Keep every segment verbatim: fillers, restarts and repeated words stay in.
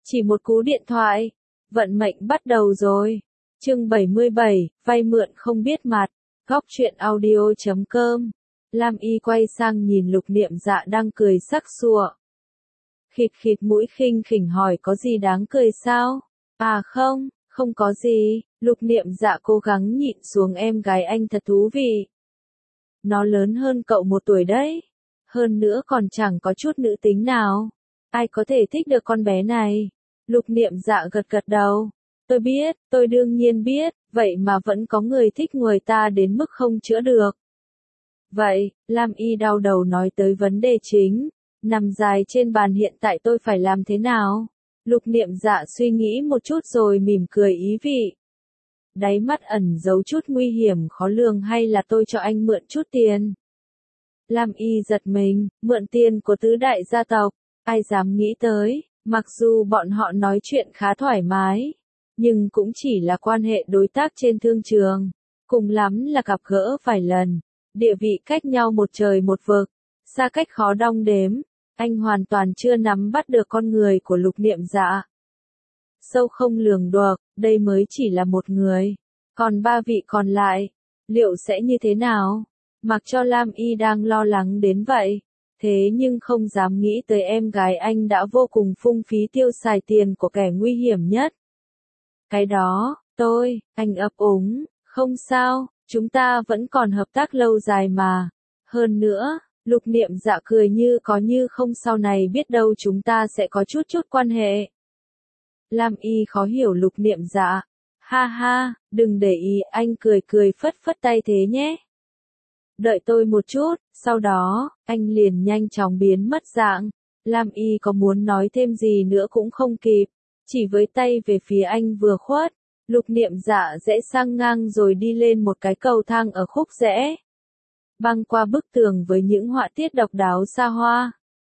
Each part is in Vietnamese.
Chỉ một cú điện thoại, vận mệnh bắt đầu rồi. Chương bảy mươi bảy, vay mượn không biết mặt. Góc truyện audio chấm com. Lam Y quay sang nhìn Lục Niệm Dạ đang cười sắc sủa. Khịt khịt mũi khinh khỉnh hỏi có gì đáng cười sao? À không, không có gì. Lục Niệm Dạ cố gắng nhịn xuống, em gái anh thật thú vị. Nó lớn hơn cậu một tuổi đấy. Hơn nữa còn chẳng có chút nữ tính nào. Ai có thể thích được con bé này? Lục Niệm Dạ gật gật đầu. Tôi biết, tôi đương nhiên biết, vậy mà vẫn có người thích người ta đến mức không chữa được. Vậy, Lam Y đau đầu nói tới vấn đề chính. Nằm dài trên bàn hiện tại tôi phải làm thế nào? Lục Niệm Dạ suy nghĩ một chút rồi mỉm cười ý vị. Đáy mắt ẩn giấu chút nguy hiểm khó lường, hay là tôi cho anh mượn chút tiền? Lam Y giật mình, mượn tiền của tứ đại gia tộc, ai dám nghĩ tới, mặc dù bọn họ nói chuyện khá thoải mái, nhưng cũng chỉ là quan hệ đối tác trên thương trường, cùng lắm là gặp gỡ vài lần, địa vị cách nhau một trời một vực, xa cách khó đong đếm, anh hoàn toàn chưa nắm bắt được con người của Lục Niệm Dạ. Sâu không lường được, đây mới chỉ là một người, còn ba vị còn lại, liệu sẽ như thế nào? Mặc cho Lam Y đang lo lắng đến vậy, thế nhưng không dám nghĩ tới em gái anh đã vô cùng phung phí tiêu xài tiền của kẻ nguy hiểm nhất. Cái đó, tôi, anh ấp úng, không sao, chúng ta vẫn còn hợp tác lâu dài mà. Hơn nữa, Lục Niệm Dạ cười như có như không, sau này biết đâu chúng ta sẽ có chút chút quan hệ. Lam Y khó hiểu Lục Niệm Dạ. Ha ha, đừng để ý, anh cười cười phất phất tay thế nhé. Đợi tôi một chút, sau đó, anh liền nhanh chóng biến mất dạng. Lam Y có muốn nói thêm gì nữa cũng không kịp, chỉ với tay về phía anh vừa khuất. Lục Niệm Dạ rẽ sang ngang rồi đi lên một cái cầu thang ở khúc rẽ, băng qua bức tường với những họa tiết độc đáo xa hoa.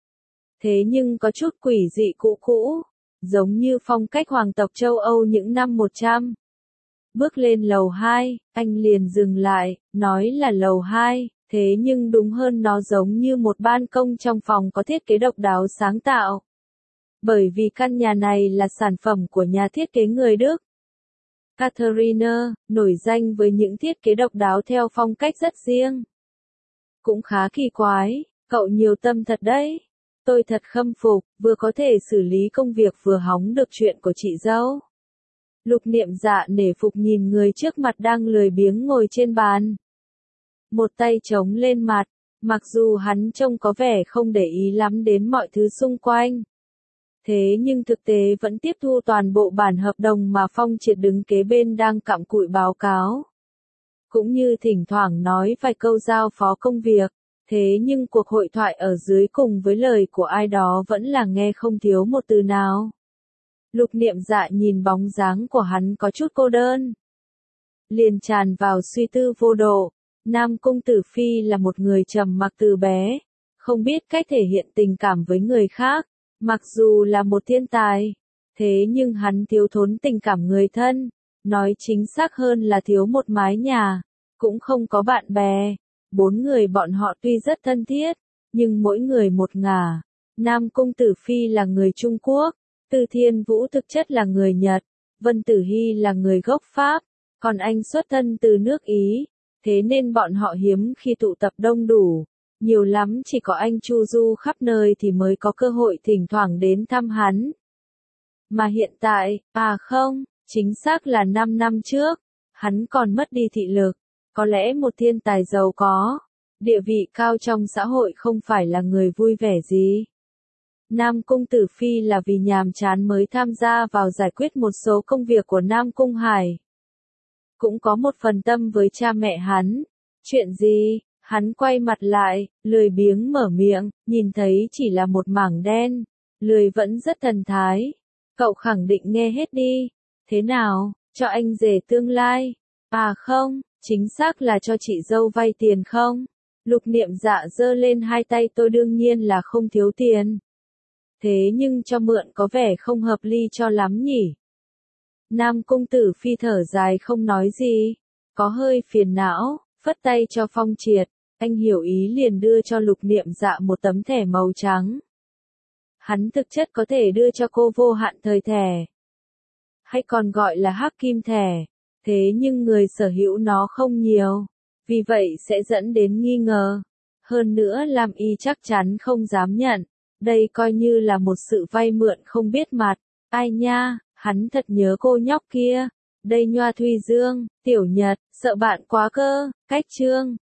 Thế nhưng có chút quỷ dị cũ cũ, giống như phong cách hoàng tộc châu Âu những năm một trăm. Bước lên lầu hai, anh liền dừng lại, nói là lầu hai, thế nhưng đúng hơn nó giống như một ban công trong phòng có thiết kế độc đáo sáng tạo. Bởi vì căn nhà này là sản phẩm của nhà thiết kế người Đức Katharina, nổi danh với những thiết kế độc đáo theo phong cách rất riêng. Cũng khá kỳ quái, cậu nhiều tâm thật đấy. Tôi thật khâm phục, vừa có thể xử lý công việc vừa hóng được chuyện của chị dâu. Lục Niệm Dạ nể phục nhìn người trước mặt đang lười biếng ngồi trên bàn. Một tay chống lên mặt, mặc dù hắn trông có vẻ không để ý lắm đến mọi thứ xung quanh. Thế nhưng thực tế vẫn tiếp thu toàn bộ bản hợp đồng mà Phong Triệt đứng kế bên đang cặm cụi báo cáo. Cũng như thỉnh thoảng nói vài câu giao phó công việc, thế nhưng cuộc hội thoại ở dưới cùng với lời của ai đó vẫn là nghe không thiếu một từ nào. Lục Niệm Dạ nhìn bóng dáng của hắn có chút cô đơn, liền tràn vào suy tư vô độ. Nam Cung Tử Phi là một người trầm mặc từ bé, không biết cách thể hiện tình cảm với người khác, mặc dù là một thiên tài, thế nhưng hắn thiếu thốn tình cảm người thân, nói chính xác hơn là thiếu một mái nhà, cũng không có bạn bè. Bốn người bọn họ tuy rất thân thiết, nhưng mỗi người một ngả. Nam Cung Tử Phi là người Trung Quốc, Từ Thiên Vũ thực chất là người Nhật, Vân Tử Hy là người gốc Pháp, còn anh xuất thân từ nước Ý, thế nên bọn họ hiếm khi tụ tập đông đủ, nhiều lắm chỉ có anh chu du khắp nơi thì mới có cơ hội thỉnh thoảng đến thăm hắn. Mà hiện tại, à không, chính xác là năm năm trước, hắn còn mất đi thị lực, có lẽ một thiên tài giàu có, địa vị cao trong xã hội không phải là người vui vẻ gì. Nam Cung Tử Phi là vì nhàm chán mới tham gia vào giải quyết một số công việc của Nam Cung Hải. Cũng có một phần tâm với cha mẹ hắn. Chuyện gì? Hắn quay mặt lại, lười biếng mở miệng, nhìn thấy chỉ là một mảng đen. Lười vẫn rất thần thái. Cậu khẳng định nghe hết đi. Thế nào, cho anh rể tương lai? À không, chính xác là cho chị dâu vay tiền không? Lục Niệm Dạ giơ lên hai tay, tôi đương nhiên là không thiếu tiền. Thế nhưng cho mượn có vẻ không hợp lý cho lắm nhỉ? Nam Cung Tử Phi thở dài không nói gì, có hơi phiền não, phất tay cho Phong Triệt, anh hiểu ý liền đưa cho Lục Niệm Dạ một tấm thẻ màu trắng. Hắn thực chất có thể đưa cho cô vô hạn thời thẻ, hay còn gọi là hắc kim thẻ, thế nhưng người sở hữu nó không nhiều, vì vậy sẽ dẫn đến nghi ngờ. Hơn nữa Lam Y chắc chắn không dám nhận, đây coi như là một sự vay mượn không biết mặt. Ai nha, hắn thật nhớ cô nhóc kia. Đây Nhoa Thùy Dương, Tiểu Nhật, sợ bạn quá cơ, cách chương.